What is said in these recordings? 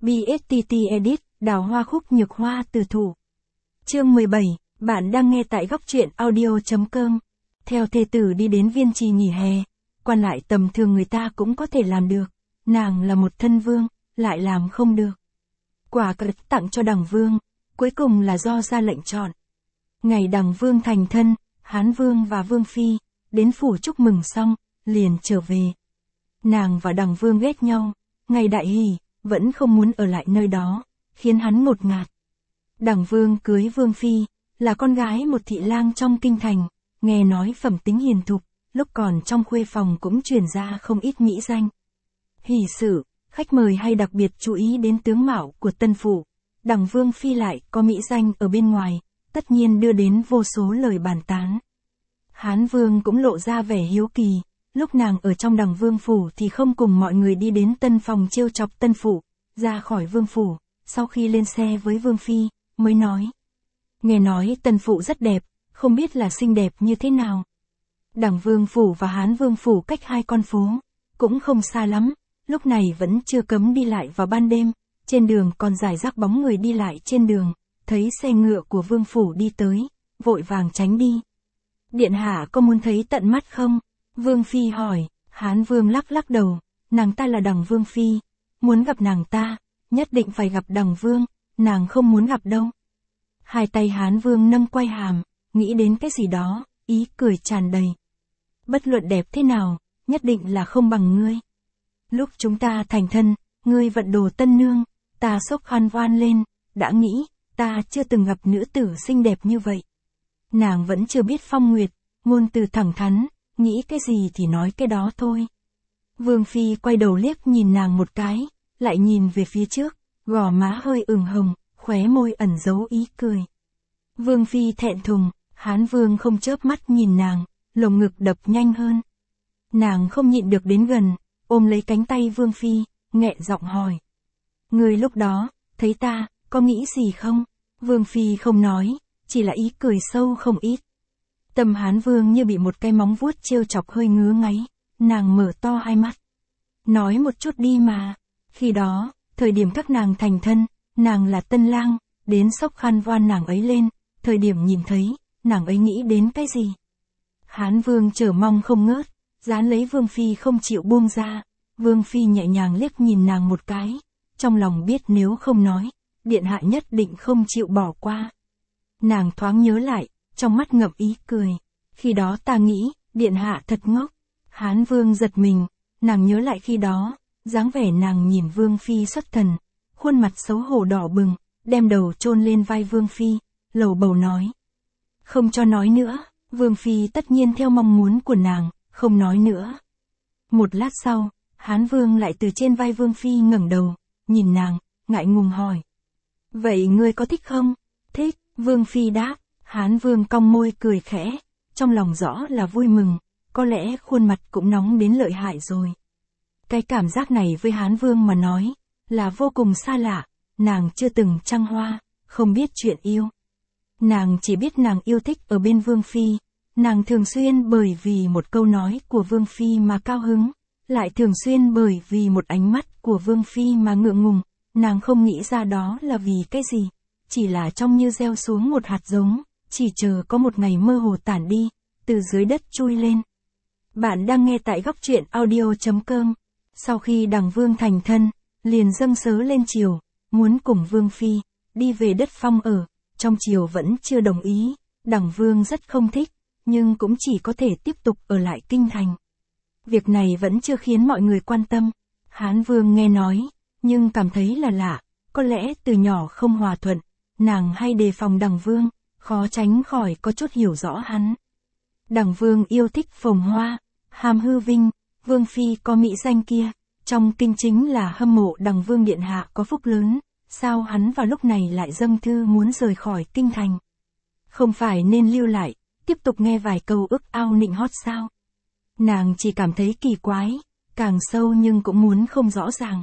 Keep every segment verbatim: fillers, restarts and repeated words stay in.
bê ét tê tê Edit, đào hoa khúc nhược hoa từ thủ. Chương mười bảy, bạn đang nghe tại góc truyện audio chấm com. Theo thê tử đi đến Viên Trì nghỉ hè, quan lại tầm thường người ta cũng có thể làm được. Nàng là một thân vương, lại làm không được. Quả cật tặng cho đằng vương, cuối cùng là do ra lệnh chọn. Ngày đằng vương thành thân, Hán vương và vương phi, đến phủ chúc mừng xong, liền trở về. Nàng và đằng vương ghét nhau, ngày đại hỷ, vẫn không muốn ở lại nơi đó, khiến hắn ngột ngạt. Đằng vương cưới vương phi, là con gái một thị lang trong kinh thành, nghe nói phẩm tính hiền thục, lúc còn trong khuê phòng cũng truyền ra không ít mỹ danh. Hỷ sự, khách mời hay đặc biệt chú ý đến tướng mạo của tân phụ, đằng vương phi lại có mỹ danh ở bên ngoài, tất nhiên đưa đến vô số lời bàn tán. Hán vương cũng lộ ra vẻ hiếu kỳ, lúc nàng ở trong đằng vương phủ thì không cùng mọi người đi đến tân phòng trêu chọc tân phụ, ra khỏi vương phủ, sau khi lên xe với vương phi, mới nói. Nghe nói tân phụ rất đẹp, không biết là xinh đẹp như thế nào. Đằng vương phủ và Hán vương phủ cách hai con phố, cũng không xa lắm, lúc này vẫn chưa cấm đi lại vào ban đêm, trên đường còn rải rác bóng người đi lại trên đường, thấy xe ngựa của vương phủ đi tới, vội vàng tránh đi. Điện hạ có muốn thấy tận mắt không? Vương phi hỏi. Hán vương lắc lắc đầu, nàng ta là đằng vương phi, muốn gặp nàng ta, nhất định phải gặp đằng vương, nàng không muốn gặp đâu. Hai tay Hán vương nâng quai hàm, nghĩ đến cái gì đó, ý cười tràn đầy. Bất luận đẹp thế nào, nhất định là không bằng ngươi. Lúc chúng ta thành thân, ngươi vận đồ tân nương, ta sốc khăn voan lên, đã nghĩ, ta chưa từng gặp nữ tử xinh đẹp như vậy. Nàng vẫn chưa biết phong nguyệt, ngôn từ thẳng thắn, nghĩ cái gì thì nói cái đó thôi. Vương phi quay đầu liếc nhìn nàng một cái, lại nhìn về phía trước, gò má hơi ửng hồng, khóe môi ẩn giấu ý cười. Vương phi thẹn thùng, Hán vương không chớp mắt nhìn nàng, lồng ngực đập nhanh hơn. Nàng không nhịn được đến gần, ôm lấy cánh tay vương phi, nghẹn giọng hỏi. Ngươi lúc đó, thấy ta, có nghĩ gì không? Vương phi không nói, chỉ là ý cười sâu không ít. Tâm Hán vương như bị một cái móng vuốt trêu chọc hơi ngứa ngáy, nàng mở to hai mắt. Nói một chút đi mà. Khi đó, thời điểm các nàng thành thân, nàng là tân lang, đến xốc khăn voan nàng ấy lên, thời điểm nhìn thấy, nàng ấy nghĩ đến cái gì? Hán vương chờ mong không ngớt, dán lấy vương phi không chịu buông ra, vương phi nhẹ nhàng liếc nhìn nàng một cái, trong lòng biết nếu không nói, điện hạ nhất định không chịu bỏ qua. Nàng thoáng nhớ lại, trong mắt ngậm ý cười, khi đó ta nghĩ, điện hạ thật ngốc. Hán vương giật mình, nàng nhớ lại khi đó, dáng vẻ nàng nhìn vương phi xuất thần, khuôn mặt xấu hổ đỏ bừng, đem đầu chôn lên vai vương phi, lầu bầu nói. Không cho nói nữa, vương phi tất nhiên theo mong muốn của nàng, không nói nữa. Một lát sau, Hán vương lại từ trên vai vương phi ngẩng đầu, nhìn nàng, ngại ngùng hỏi. Vậy ngươi có thích không? Thích, vương phi đáp. Hán vương cong môi cười khẽ, trong lòng rõ là vui mừng, có lẽ khuôn mặt cũng nóng đến lợi hại rồi. Cái cảm giác này với Hán vương mà nói, là vô cùng xa lạ, nàng chưa từng trăng hoa, không biết chuyện yêu. Nàng chỉ biết nàng yêu thích ở bên vương phi, nàng thường xuyên bởi vì một câu nói của vương phi mà cao hứng, lại thường xuyên bởi vì một ánh mắt của vương phi mà ngượng ngùng, nàng không nghĩ ra đó là vì cái gì, chỉ là trong như gieo xuống một hạt giống, chỉ chờ có một ngày mơ hồ tản đi, từ dưới đất chui lên. Bạn đang nghe tại góc truyện audio chấm com. Sau khi đằng vương thành thân, liền dâng sớ lên triều, muốn cùng vương phi, đi về đất phong ở, trong triều vẫn chưa đồng ý, đằng vương rất không thích, nhưng cũng chỉ có thể tiếp tục ở lại kinh thành. Việc này vẫn chưa khiến mọi người quan tâm, Hán vương nghe nói, nhưng cảm thấy là lạ, có lẽ từ nhỏ không hòa thuận, nàng hay đề phòng đằng vương, khó tránh khỏi có chút hiểu rõ hắn. Đằng vương yêu thích phồn hoa, hàm hư vinh, vương phi có mỹ danh kia, trong kinh chính là hâm mộ đằng vương điện hạ có phúc lớn, sao hắn vào lúc này lại dâng thư muốn rời khỏi kinh thành? Không phải nên lưu lại, tiếp tục nghe vài câu ước ao nịnh hót sao? Nàng chỉ cảm thấy kỳ quái, càng sâu nhưng cũng muốn không rõ ràng.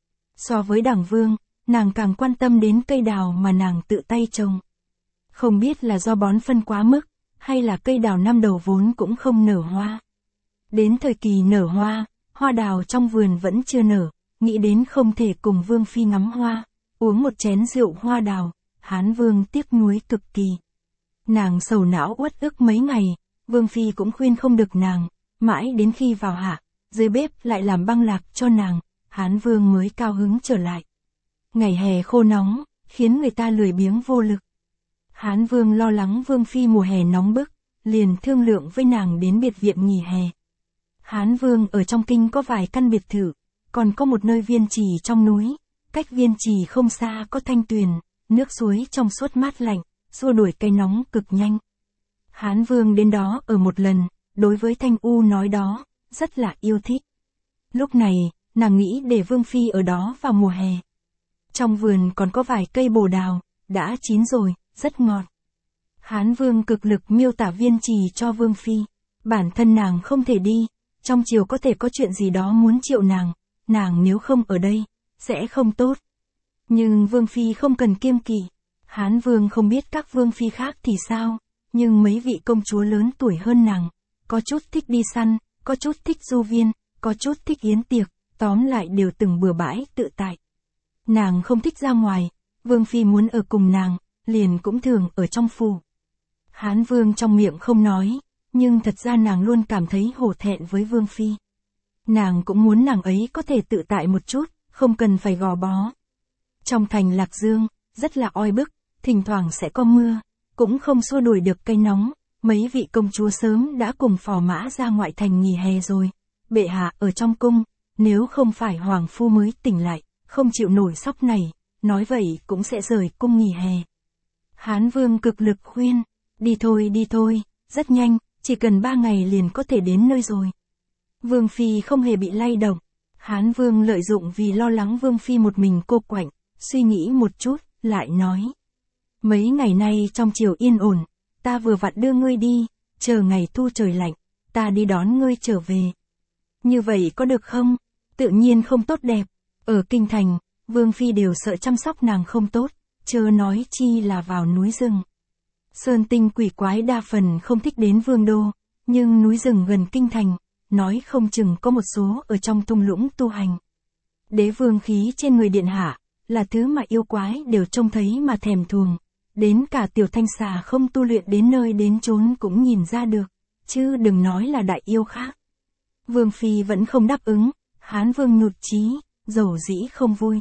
So với đằng vương, nàng càng quan tâm đến cây đào mà nàng tự tay trồng. Không biết là do bón phân quá mức, hay là cây đào năm đầu vốn cũng không nở hoa. Đến thời kỳ nở hoa, hoa đào trong vườn vẫn chưa nở, nghĩ đến không thể cùng Vương Phi ngắm hoa, uống một chén rượu hoa đào, Hán Vương tiếc nuối cực kỳ. Nàng sầu não uất ức mấy ngày, Vương Phi cũng khuyên không được nàng, mãi đến khi vào hạ, dưới bếp lại làm băng lạc cho nàng, Hán Vương mới cao hứng trở lại. Ngày hè khô nóng, khiến người ta lười biếng vô lực. Hán Vương lo lắng Vương Phi mùa hè nóng bức, liền thương lượng với nàng đến biệt viện nghỉ hè. Hán Vương ở trong kinh có vài căn biệt thự, còn có một nơi viên trì trong núi, cách viên trì không xa có thanh tuyền, nước suối trong suốt mát lạnh, xua đuổi cái nóng cực nhanh. Hán Vương đến đó ở một lần, đối với Thanh U nói đó, rất là yêu thích. Lúc này, nàng nghĩ để Vương Phi ở đó vào mùa hè. Trong vườn còn có vài cây bồ đào, đã chín rồi, rất ngọt. Hán Vương cực lực miêu tả viên trì cho Vương Phi, bản thân nàng không thể đi, trong chiều có thể có chuyện gì đó muốn triệu nàng, nàng nếu không ở đây, sẽ không tốt. Nhưng Vương Phi không cần kiêng kỵ, Hán Vương không biết các Vương Phi khác thì sao, nhưng mấy vị công chúa lớn tuổi hơn nàng, có chút thích đi săn, có chút thích du viên, có chút thích yến tiệc, tóm lại đều từng bừa bãi tự tại. Nàng không thích ra ngoài, Vương Phi muốn ở cùng nàng, liền cũng thường ở trong phủ. Hán Vương trong miệng không nói, nhưng thật ra nàng luôn cảm thấy hổ thẹn với Vương Phi. Nàng cũng muốn nàng ấy có thể tự tại một chút, không cần phải gò bó. Trong thành Lạc Dương, rất là oi bức, thỉnh thoảng sẽ có mưa, cũng không xua đuổi được cây nóng, mấy vị công chúa sớm đã cùng phò mã ra ngoại thành nghỉ hè rồi. Bệ hạ ở trong cung, nếu không phải hoàng phu mới tỉnh lại, không chịu nổi sóc này, nói vậy cũng sẽ rời cung nghỉ hè. Hán Vương cực lực khuyên, đi thôi đi thôi, rất nhanh, chỉ cần ba ngày liền có thể đến nơi rồi. Vương Phi không hề bị lay động, Hán Vương lợi dụng vì lo lắng Vương Phi một mình cô quạnh, suy nghĩ một chút, lại nói. Mấy ngày nay trong triều yên ổn, ta vừa vặn đưa ngươi đi, chờ ngày thu trời lạnh, ta đi đón ngươi trở về. Như vậy có được không? Tự nhiên không tốt đẹp. Ở kinh thành, Vương Phi đều sợ chăm sóc nàng không tốt, chớ nói chi là vào núi rừng. Sơn tinh quỷ quái đa phần không thích đến vương đô, nhưng núi rừng gần kinh thành, nói không chừng có một số ở trong thung lũng tu hành. Đế vương khí trên người điện hạ, là thứ mà yêu quái đều trông thấy mà thèm thuồng. Đến cả tiểu thanh xà không tu luyện đến nơi đến chốn cũng nhìn ra được, chứ đừng nói là đại yêu khác. Vương Phi vẫn không đáp ứng, Hán Vương nhụt chí, dầu dĩ không vui.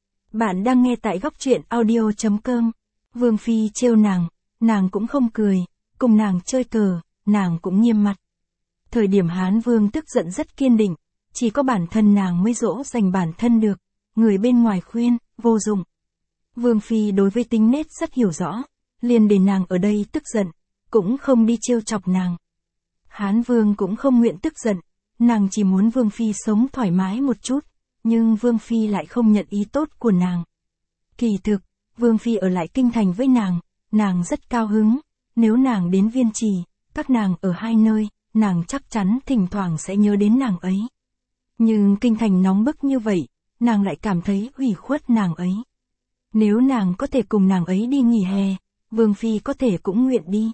Bạn đang nghe tại góc truyện audio chấm com. Vương Phi trêu nàng, nàng cũng không cười, cùng nàng chơi cờ, nàng cũng nghiêm mặt. Thời điểm Hán Vương tức giận rất kiên định, chỉ có bản thân nàng mới dỗ dành bản thân được, người bên ngoài khuyên, vô dụng. Vương Phi đối với tính nết rất hiểu rõ, liền để nàng ở đây tức giận, cũng không đi trêu chọc nàng. Hán Vương cũng không nguyện tức giận, nàng chỉ muốn Vương Phi sống thoải mái một chút, nhưng Vương Phi lại không nhận ý tốt của nàng. Kỳ thực, Vương Phi ở lại kinh thành với nàng, nàng rất cao hứng, nếu nàng đến Viên Trì, các nàng ở hai nơi, nàng chắc chắn thỉnh thoảng sẽ nhớ đến nàng ấy. Nhưng kinh thành nóng bức như vậy, nàng lại cảm thấy ủy khuất nàng ấy. Nếu nàng có thể cùng nàng ấy đi nghỉ hè, Vương Phi có thể cũng nguyện đi.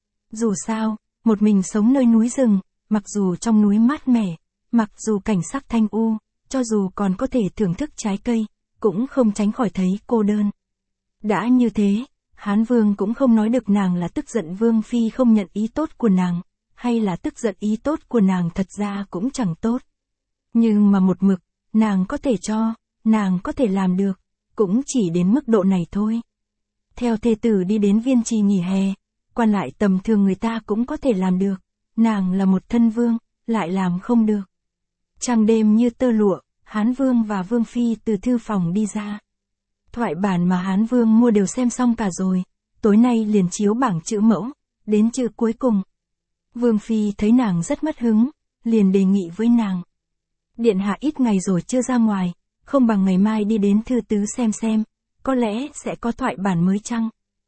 Dù sao, một mình sống nơi núi rừng, mặc dù trong núi mát mẻ, mặc dù cảnh sắc thanh u, cho dù còn có thể thưởng thức trái cây, cũng không tránh khỏi thấy cô đơn. Đã như thế, Hán Vương cũng không nói được nàng là tức giận Vương Phi không nhận ý tốt của nàng, hay là tức giận ý tốt của nàng thật ra cũng chẳng tốt. Nhưng mà một mực, nàng có thể cho, nàng có thể làm được, cũng chỉ đến mức độ này thôi. Theo thê tử đi đến Viên Trì nghỉ hè, quan lại tầm thường người ta cũng có thể làm được, nàng là một thân vương, lại làm không được. Trăng đêm như tơ lụa, Hán Vương và Vương Phi từ thư phòng đi ra. Thoại bản mà Hán Vương mua đều xem xong cả rồi, tối nay liền chiếu bảng chữ mẫu, đến chữ cuối cùng. Vương Phi thấy nàng rất mất hứng, liền đề nghị với nàng. Điện hạ ít ngày rồi chưa ra ngoài, không bằng ngày mai đi đến thư tứ xem xem, có lẽ sẽ có thoại bản mới chăng?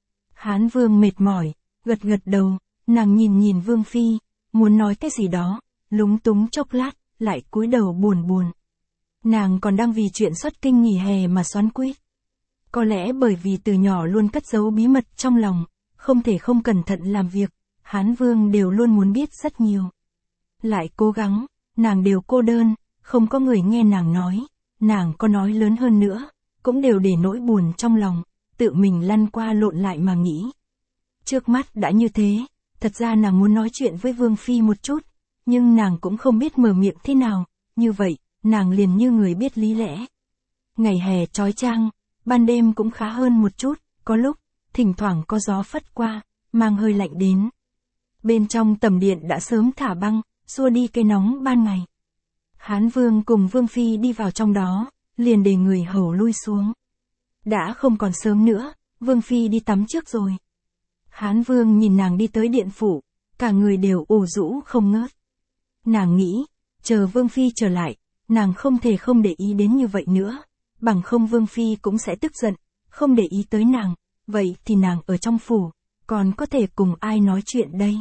Hán Vương mệt mỏi, gật gật đầu, nàng nhìn nhìn Vương Phi, muốn nói cái gì đó, lúng túng chốc lát, lại cúi đầu buồn buồn. Nàng còn đang vì chuyện xuất kinh nghỉ hè mà xoắn quýt. Có lẽ bởi vì từ nhỏ luôn cất giấu bí mật trong lòng, không thể không cẩn thận làm việc, Hán Vương đều luôn muốn biết rất nhiều. Lại cố gắng, nàng đều cô đơn, không có người nghe nàng nói, nàng có nói lớn hơn nữa, cũng đều để nỗi buồn trong lòng, tự mình lăn qua lộn lại mà nghĩ. Trước mắt đã như thế, thật ra nàng muốn nói chuyện với Vương Phi một chút, nhưng nàng cũng không biết mở miệng thế nào, như vậy, nàng liền như người biết lý lẽ. Ngày hè chói chang, ban đêm cũng khá hơn một chút, có lúc, thỉnh thoảng có gió phất qua, mang hơi lạnh đến. Bên trong tầm điện đã sớm thả băng, xua đi cái nóng ban ngày. Hán Vương cùng Vương Phi đi vào trong đó, liền để người hầu lui xuống. Đã không còn sớm nữa, Vương Phi đi tắm trước rồi. Hán Vương nhìn nàng đi tới điện phủ, cả người đều ủ rũ không ngớt. Nàng nghĩ, chờ Vương Phi trở lại, nàng không thể không để ý đến như vậy nữa, bằng không Vương Phi cũng sẽ tức giận, không để ý tới nàng, vậy thì nàng ở trong phủ, còn có thể cùng ai nói chuyện đây?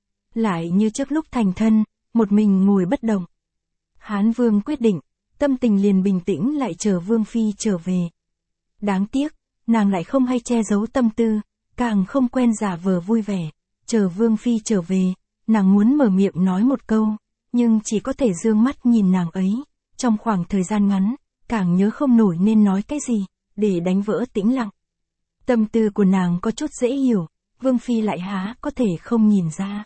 Lại như trước lúc thành thân, một mình ngồi bất động. Hán Vương quyết định, tâm tình liền bình tĩnh lại chờ Vương Phi trở về. Đáng tiếc, nàng lại không hay che giấu tâm tư, càng không quen giả vờ vui vẻ, chờ Vương Phi trở về, nàng muốn mở miệng nói một câu, nhưng chỉ có thể dương mắt nhìn nàng ấy, trong khoảng thời gian ngắn, càng nhớ không nổi nên nói cái gì, để đánh vỡ tĩnh lặng. Tâm tư của nàng có chút dễ hiểu, Vương Phi lại há có thể không nhìn ra.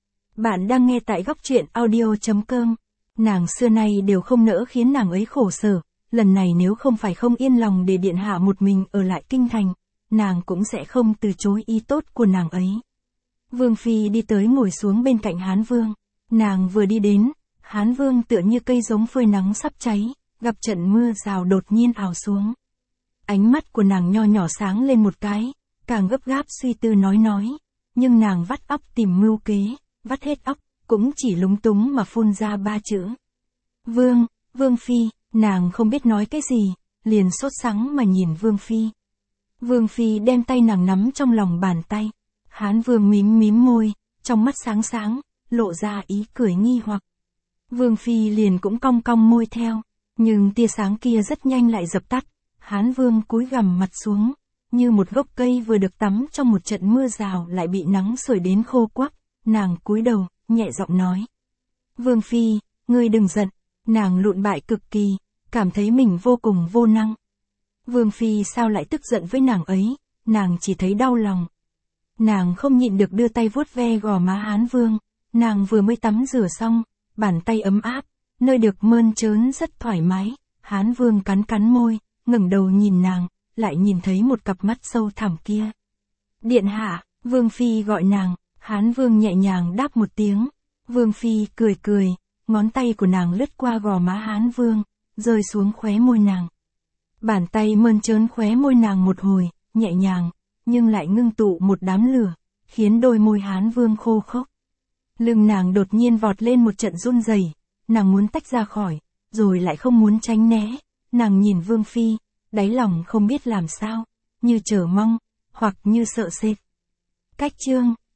Bạn đang nghe tại góc truyện audio chấm com. Nàng xưa nay đều không nỡ khiến nàng ấy khổ sở, lần này nếu không phải không yên lòng để điện hạ một mình ở lại kinh thành, nàng cũng sẽ không từ chối ý tốt của nàng ấy. Vương Phi đi tới ngồi xuống bên cạnh Hán Vương, nàng vừa đi đến, Hán Vương tựa như cây giống phơi nắng sắp cháy, gặp trận mưa rào đột nhiên ào xuống. Ánh mắt của nàng nho nhỏ sáng lên một cái, càng gấp gáp suy tư nói nói, nhưng nàng vắt óc tìm mưu kế, vắt hết óc, cũng chỉ lúng túng mà phun ra ba chữ. Vương, Vương Phi, nàng không biết nói cái gì, liền sốt sắng mà nhìn Vương Phi. Vương Phi đem tay nàng nắm trong lòng bàn tay, Hán Vương mím mím môi, trong mắt sáng sáng, lộ ra ý cười nghi hoặc. Vương Phi liền cũng cong cong môi theo, nhưng tia sáng kia rất nhanh lại dập tắt, Hán Vương cúi gằm mặt xuống, như một gốc cây vừa được tắm trong một trận mưa rào lại bị nắng sưởi đến khô quắc, nàng cúi đầu, nhẹ giọng nói. Vương Phi, ngươi đừng giận, nàng lụn bại cực kỳ, cảm thấy mình vô cùng vô năng. Vương Phi sao lại tức giận với nàng ấy, nàng chỉ thấy đau lòng. Nàng không nhịn được đưa tay vuốt ve gò má Hán Vương, nàng vừa mới tắm rửa xong, bàn tay ấm áp, nơi được mơn trớn rất thoải mái, Hán Vương cắn cắn môi, ngẩng đầu nhìn nàng, lại nhìn thấy một cặp mắt sâu thẳm kia. Điện hạ, Vương Phi gọi nàng, Hán Vương nhẹ nhàng đáp một tiếng, Vương Phi cười cười, ngón tay của nàng lướt qua gò má Hán Vương, rơi xuống khóe môi nàng. Bàn tay mơn trớn khóe môi nàng một hồi, nhẹ nhàng, nhưng lại ngưng tụ một đám lửa, khiến đôi môi Hán Vương khô khốc. Lưng nàng đột nhiên vọt lên một trận run rẩy, nàng muốn tách ra khỏi, rồi lại không muốn tránh né, nàng nhìn Vương Phi, đáy lòng không biết làm sao, như chờ mong, hoặc như sợ sệt. Cách chương